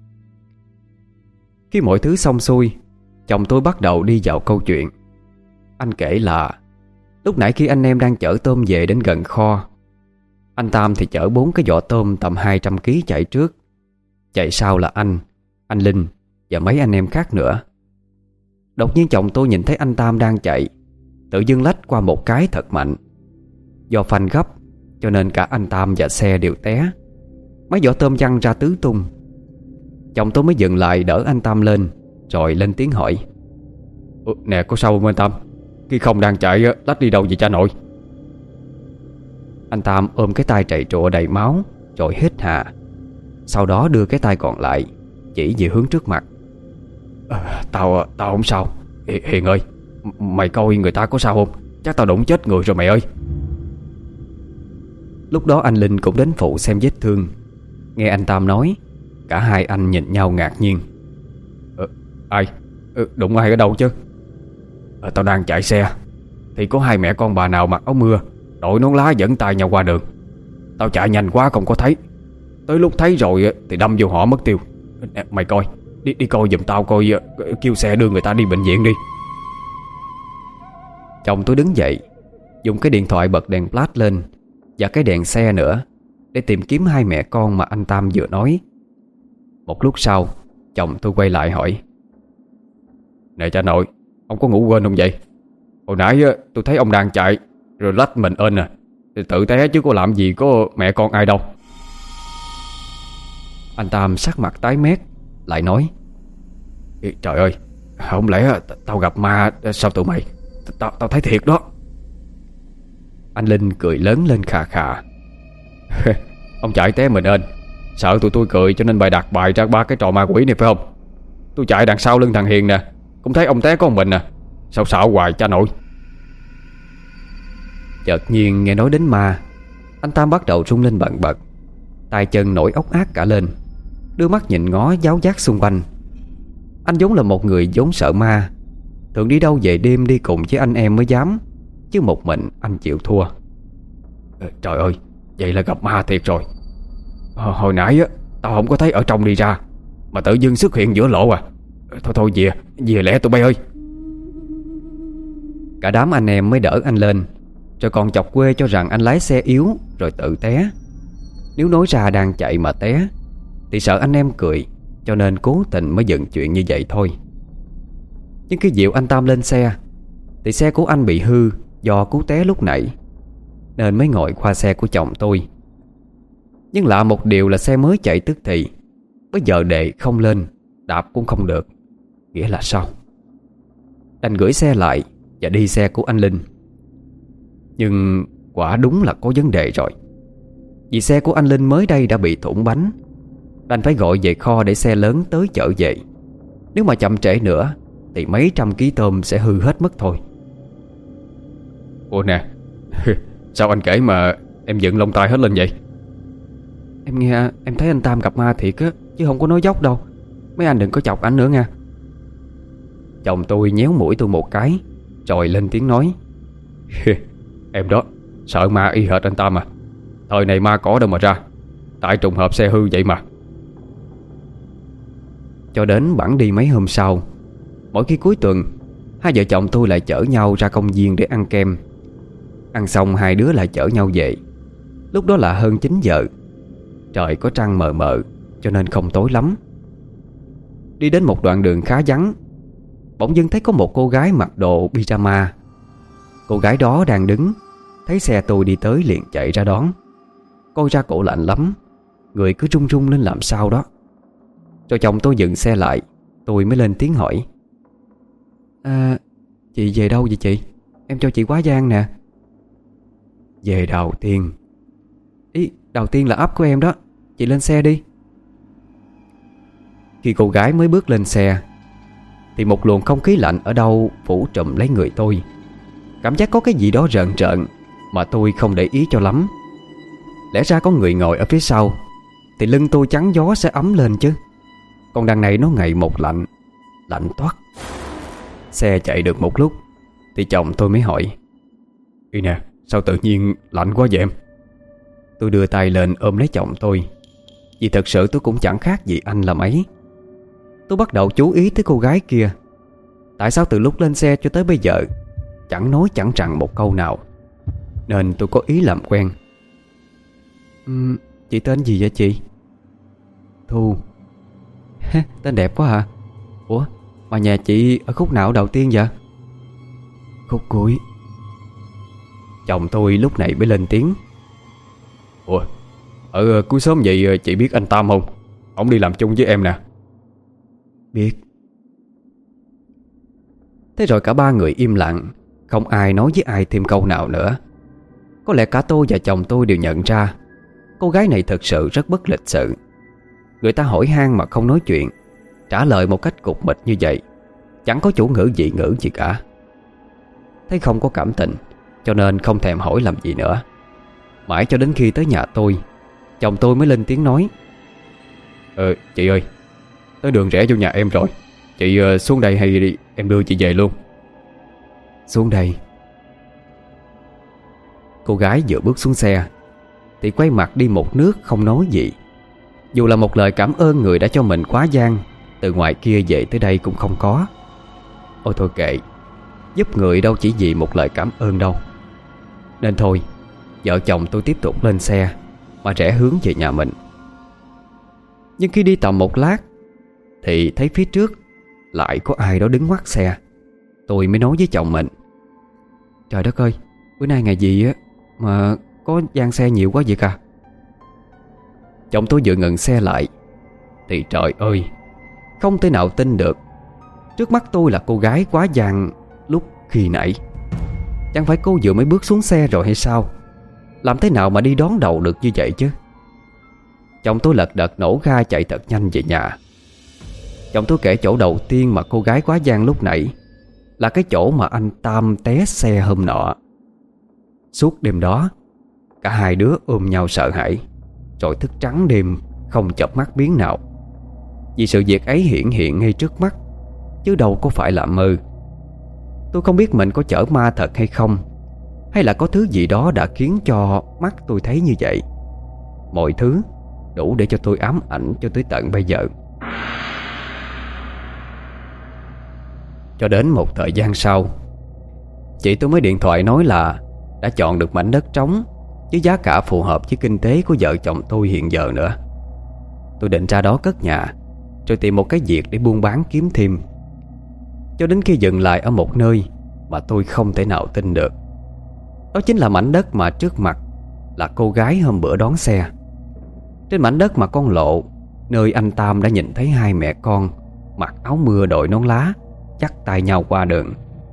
Khi mọi thứ xong xuôi, chồng tôi bắt đầu đi vào câu chuyện. Anh kể là lúc nãy khi anh em đang chở tôm về đến gần kho, anh Tam thì chở bốn cái giỏ tôm tầm hai trăm ki lô gam chạy trước. Chạy sau là anh, anh Linh và mấy anh em khác nữa. Đột nhiên chồng tôi nhìn thấy anh Tam đang chạy, tự dưng lách qua một cái thật mạnh. Do phanh gấp cho nên cả anh Tam và xe đều té. Mấy giỏ tôm văng ra tứ tung. Chồng tôi mới dừng lại đỡ anh Tam lên, rồi lên tiếng hỏi: ừ, Nè, có sao không anh Tam? Khi không đang chạy lách đi đâu vậy cha nội? Anh Tam ôm cái tay trầy trụa đầy máu rồi hít hà. Sau đó đưa cái tay còn lại chỉ về hướng trước mặt. à, Tao tao không sao. Hiền ơi, mày coi người ta có sao không? Chắc tao đụng chết người rồi mày ơi. Lúc đó anh Linh cũng đến phụ xem vết thương. Nghe anh Tam nói, cả hai anh nhìn nhau ngạc nhiên. ờ, Ai? Ờ, đụng ai ở đâu chứ? ờ, Tao đang chạy xe thì có hai mẹ con bà nào mặc áo mưa, đội nón lá dẫn tay nhau qua đường. Tao chạy nhanh quá không có thấy. Tới lúc thấy rồi thì đâm vô họ mất tiêu. Nè, mày coi, đi đi coi giùm tao coi, kêu xe đưa người ta đi bệnh viện đi. Chồng tôi đứng dậy, dùng cái điện thoại bật đèn flash lên và cái đèn xe nữa để tìm kiếm hai mẹ con mà anh Tam vừa nói. Một lúc sau, chồng tôi quay lại hỏi: Nè cha nội, ông có ngủ quên không vậy? Hồi nãy tôi thấy ông đang chạy rồi lách mình ên à, thì tự té chứ có làm gì có mẹ con ai đâu. Anh Tam sắc mặt tái mét, lại nói: Trời ơi, không lẽ tao gặp ma sao tụi mày? Tao tao thấy thiệt đó. Anh Linh cười lớn lên khà khà. Ông chạy té mình ên, sợ tụi tôi cười cho nên bày đặt bài ra ba cái trò ma quỷ này phải không? Tôi chạy đằng sau lưng thằng Hiền nè, cũng thấy ông té có một mình nè. Sao xạo hoài cha nội? Chợt nhiên nghe nói đến ma, anh Tam bắt đầu rung lên bần bật, tay chân nổi ốc ác cả lên, đưa mắt nhìn ngó giáo giác xung quanh. Anh vốn là một người vốn sợ ma, thường đi đâu về đêm đi cùng với anh em mới dám, chứ một mình anh chịu thua. Trời ơi, vậy là gặp ma thiệt rồi. Hồi nãy á, tao không có thấy ở trong đi ra, mà tự dưng xuất hiện giữa lộ à. Thôi thôi về, về lẹ tụi bay ơi. Cả đám anh em mới đỡ anh lên, rồi còn chọc quê cho rằng anh lái xe yếu rồi tự té. Nếu nói ra đang chạy mà té thì sợ anh em cười, cho nên cố tình mới dựng chuyện như vậy thôi. Nhưng khi dịu anh Tam lên xe thì xe của anh bị hư do cú té lúc nãy, nên mới ngồi qua xe của chồng tôi. Nhưng lạ một điều là xe mới chạy tức thì, bây giờ đệ không lên, đạp cũng không được. Nghĩa là sao? Đành gửi xe lại và đi xe của anh Linh. Nhưng quả đúng là có vấn đề rồi, vì xe của anh Linh mới đây đã bị thủng bánh. Đành phải gọi về kho để xe lớn tới chở về. Nếu mà chậm trễ nữa thì mấy trăm ký tôm sẽ hư hết mất thôi. Ủa nè, sao anh kể mà em dựng lông tai hết lên vậy? Em nghe em thấy anh Tam gặp ma thiệt á, chứ không có nói dốc đâu. Mấy anh đừng có chọc ảnh nữa nha. Chồng tôi nhéo mũi tôi một cái, rồi lên tiếng nói: Em đó, sợ ma y hệt anh Tam à. Thời này ma cỏ đâu mà ra, tại trùng hợp xe hư vậy mà. Cho đến bẵng đi mấy hôm sau, mỗi khi cuối tuần, hai vợ chồng tôi lại chở nhau ra công viên để ăn kem. Ăn xong hai đứa lại chở nhau về. Lúc đó là hơn chín giờ. Trời có trăng mờ mờ cho nên không tối lắm. Đi đến một đoạn đường khá vắng, bỗng dưng thấy có một cô gái mặc đồ pyjama. Cô gái đó đang đứng, thấy xe tôi đi tới liền chạy ra đón. Coi ra cổ lạnh lắm, người cứ run run lên làm sao đó. Rồi chồng tôi dừng xe lại, tôi mới lên tiếng hỏi: À, chị về đâu vậy chị? Em cho chị quá giang nè. Về Đào Tiên. Ý, Đào Tiên là ấp của em đó. Chị lên xe đi. Khi cô gái mới bước lên xe thì một luồng không khí lạnh ở đâu phủ trùm lấy người tôi. Cảm giác có cái gì đó rợn rợn mà tôi không để ý cho lắm. Lẽ ra có người ngồi ở phía sau thì lưng tôi chắn gió sẽ ấm lên chứ. Còn đằng này nó ngày một lạnh, lạnh toát. Xe chạy được một lúc thì chồng tôi mới hỏi: Ý nè, sao tự nhiên lạnh quá vậy em? Tôi đưa tay lên ôm lấy chồng tôi, vì thật sự tôi cũng chẳng khác gì anh là mấy. Tôi bắt đầu chú ý tới cô gái kia. Tại sao từ lúc lên xe cho tới bây giờ chẳng nói chẳng rằng một câu nào, nên tôi có ý làm quen. uhm, Chị tên gì vậy chị? Thu. Tên đẹp quá hả? Ủa, mà nhà chị ở khúc nào đầu tiên vậy? Khúc cuối. Chồng tôi lúc này mới lên tiếng: Ủa, ở cuối xóm vậy chị biết anh Tam không? Ông đi làm chung với em nè. Biết. Thế rồi cả ba người im lặng, không ai nói với ai thêm câu nào nữa. Có lẽ cả tôi và chồng tôi đều nhận ra cô gái này thật sự rất bất lịch sự. Người ta hỏi han mà không nói chuyện, trả lời một cách cục mịch như vậy, chẳng có chủ ngữ dị ngữ gì cả. Thấy không có cảm tình, cho nên không thèm hỏi làm gì nữa. Mãi cho đến khi tới nhà tôi, chồng tôi mới lên tiếng nói: Ờ, chị ơi, tới đường rẽ vô nhà em rồi. Chị uh, xuống đây hay đi, em đưa chị về luôn. Xuống đây. Cô gái vừa bước xuống xe thì quay mặt đi một nước không nói gì. Dù là một lời cảm ơn người đã cho mình quá giang từ ngoài kia về tới đây cũng không có. Ôi thôi kệ, giúp người đâu chỉ vì một lời cảm ơn đâu. Nên thôi, vợ chồng tôi tiếp tục lên xe mà rẽ hướng về nhà mình. Nhưng khi đi tầm một lát thì thấy phía trước lại có ai đó đứng ngoắt xe. Tôi mới nói với chồng mình: Trời đất ơi, bữa nay ngày gì á mà có gian xe nhiều quá vậy cả. Chồng tôi vừa ngừng xe lại thì trời ơi, không thể nào tin được, trước mắt tôi là cô gái quá giang lúc khi nãy. Chẳng phải cô vừa mới bước xuống xe rồi hay sao? Làm thế nào mà đi đón đầu được như vậy chứ? Chồng tôi lật đật nổ ga chạy thật nhanh về nhà. Chồng tôi kể chỗ đầu tiên mà cô gái quá giang lúc nãy là cái chỗ mà anh Tam té xe hôm nọ. Suốt đêm đó, cả hai đứa ôm nhau sợ hãi, rồi thức trắng đêm không chợp mắt miếng nào. Vì sự việc ấy hiện hiện ngay trước mắt, chứ đâu có phải là mơ. Tôi không biết mình có chở ma thật hay không, hay là có thứ gì đó đã khiến cho mắt tôi thấy như vậy. Mọi thứ đủ để cho tôi ám ảnh cho tới tận bây giờ. Cho đến một thời gian sau, chị tôi mới điện thoại nói là đã chọn được mảnh đất trống với giá cả phù hợp với kinh tế của vợ chồng tôi hiện giờ nữa. Tôi định ra đó cất nhà, rồi tìm một cái việc để buôn bán kiếm thêm. Cho đến khi dừng lại ở một nơi mà tôi không thể nào tin được. Đó chính là mảnh đất mà trước mặt là cô gái hôm bữa đón xe. Trên mảnh đất mà con lộ, nơi anh Tam đã nhìn thấy hai mẹ con mặc áo mưa đội nón lá dắt tay nhau qua đường.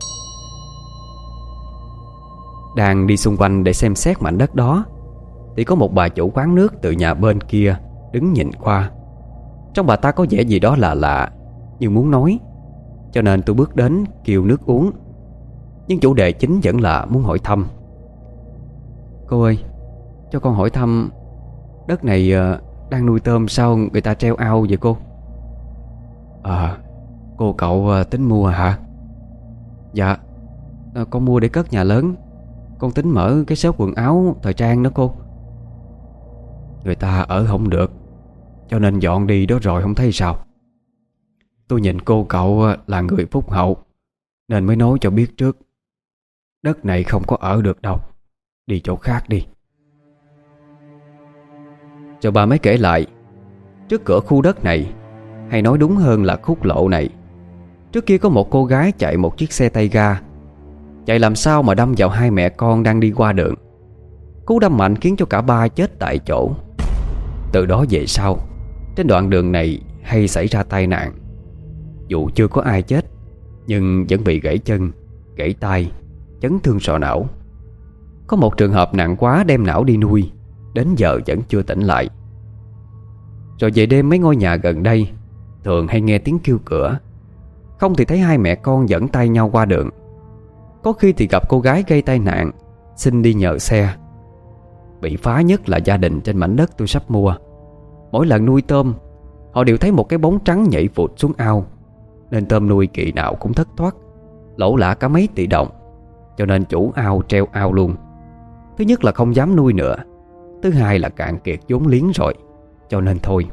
Đang đi xung quanh để xem xét mảnh đất đó thì có một bà chủ quán nước từ nhà bên kia đứng nhìn qua. Trong bà ta có vẻ gì đó là lạ, như muốn nói, cho nên tôi bước đến kêu nước uống. Nhưng chủ đề chính vẫn là muốn hỏi thăm. Cô ơi, cho con hỏi thăm, đất này uh, đang nuôi tôm sao người ta treo ao vậy cô? À, cô cậu uh, tính mua hả? Dạ, uh, con mua để cất nhà lớn. Con tính mở cái shop quần áo thời trang đó cô. Người ta ở không được, cho nên dọn đi đó rồi không thấy sao. Tôi nhìn cô cậu là người phúc hậu nên mới nói cho biết trước. Đất này không có ở được đâu, đi chỗ khác đi. Rồi bà mới kể lại, trước cửa khu đất này Hay nói đúng hơn là khúc lộ này, trước kia có một cô gái chạy một chiếc xe tay ga. Chạy làm sao mà đâm vào hai mẹ con đang đi qua đường. Cú đâm mạnh khiến cho cả ba chết tại chỗ. Từ đó về sau, trên đoạn đường này hay xảy ra tai nạn. Dù chưa có ai chết, nhưng vẫn bị gãy chân, gãy tay, chấn thương sọ não. Có một trường hợp nặng quá đem não đi nuôi, đến giờ vẫn chưa tỉnh lại. Rồi về đêm mấy ngôi nhà gần đây thường hay nghe tiếng kêu cửa. Không thì thấy hai mẹ con dẫn tay nhau qua đường. Có khi thì gặp cô gái gây tai nạn, xin đi nhờ xe. Bị phá nhất là gia đình trên mảnh đất tôi sắp mua. Mỗi lần nuôi tôm, họ đều thấy một cái bóng trắng nhảy vụt xuống ao, nên tôm nuôi kỳ nào cũng thất thoát, lỗ lã cả mấy tỷ đồng. Cho nên chủ ao treo ao luôn. Thứ nhất là không dám nuôi nữa, thứ hai là cạn kiệt vốn liếng rồi, cho nên thôi.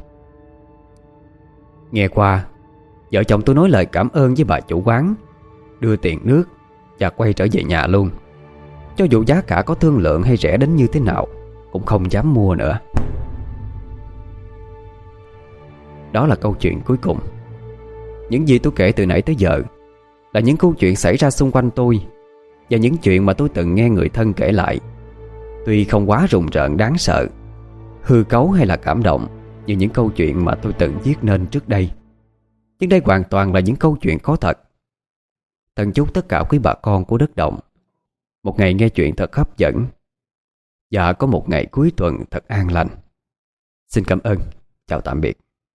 Nghe qua, vợ chồng tôi nói lời cảm ơn với bà chủ quán, đưa tiền nước và quay trở về nhà luôn. Cho dù giá cả có thương lượng hay rẻ đến như thế nào, cũng không dám mua nữa. Đó là câu chuyện cuối cùng. Những gì tôi kể từ nãy tới giờ là những câu chuyện xảy ra xung quanh tôi, và những chuyện mà tôi từng nghe người thân kể lại. Tuy không quá rùng rợn đáng sợ, hư cấu hay là cảm động như những câu chuyện mà tôi từng viết nên trước đây, nhưng đây hoàn toàn là những câu chuyện có thật. Thân chúc tất cả quý bà con của đất Động một ngày nghe chuyện thật hấp dẫn, và có một ngày cuối tuần thật an lành. Xin cảm ơn. Chào tạm biệt.